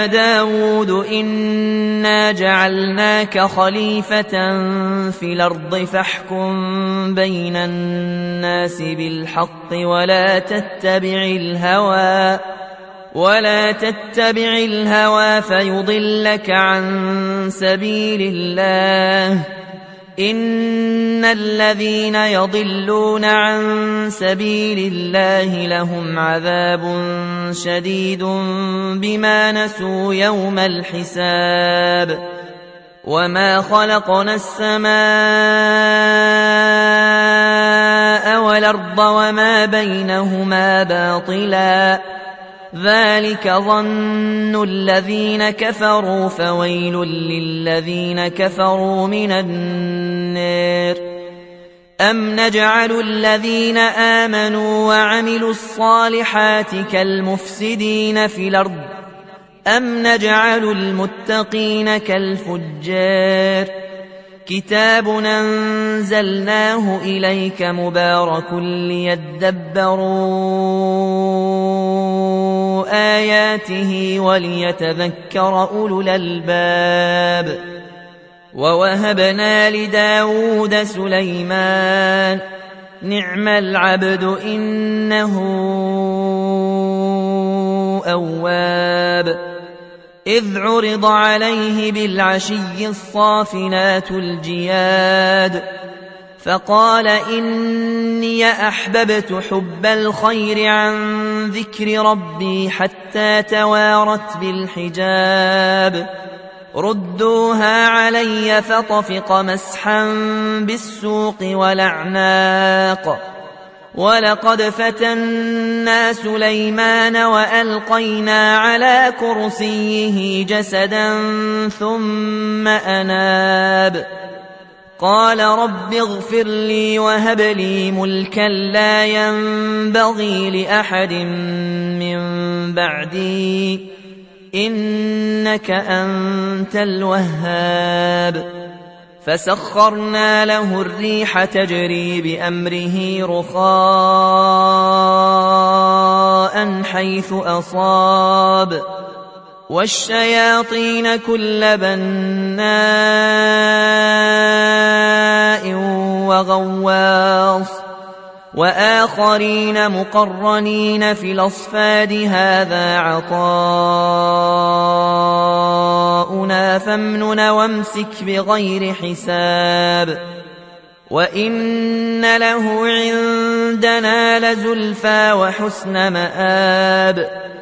داود إنا جعلناك خليفة في الأرض فاحكم بين الناس بالحق ولا تتبع الهوى فيضلك عن سبيل الله. إن الذين يضلون عن سبيل الله لهم عذاب شديد بما نسوا يوم الحساب. وما خلقنا السماء والأرض وما بينهما باطلا ذلك ظن الذين كفروا فويل للذين كفروا من النار. أم نجعل الذين آمنوا وعملوا الصالحات كالمفسدين في الأرض أم نجعل المتقين كالفجار. كتاب أنزلناه إليك مبارك ليدبروا آياته وليتذكر أولو الألباب. ووهبنا لداود سليمان نعم العبد إنه أواب. إذ عرض عليه بالعشي الصافنات الجياد فقال إني أحببت حب الخير عن ذكر ربي حتى توارت بالحجاب. ردوها علي فطفق مسحا بالسوق والأعناق. ولقد فتنا سليمان وألقينا على كرسيه جسدا ثم أناب. قال رب اغفر لي وهب لي ملكا لا ينبغي لأحد من بعدي إنك أنت الوهاب. فسخرنا له الريح تجري بأمره رخاء حيث أصاب والشياطين كل بناء وغواص وآخرين مقرنين في الأصفاد هذا عطاؤنا فامنن وامسك بغير حساب. وإن له عندنا لزلفى وحسن مآب.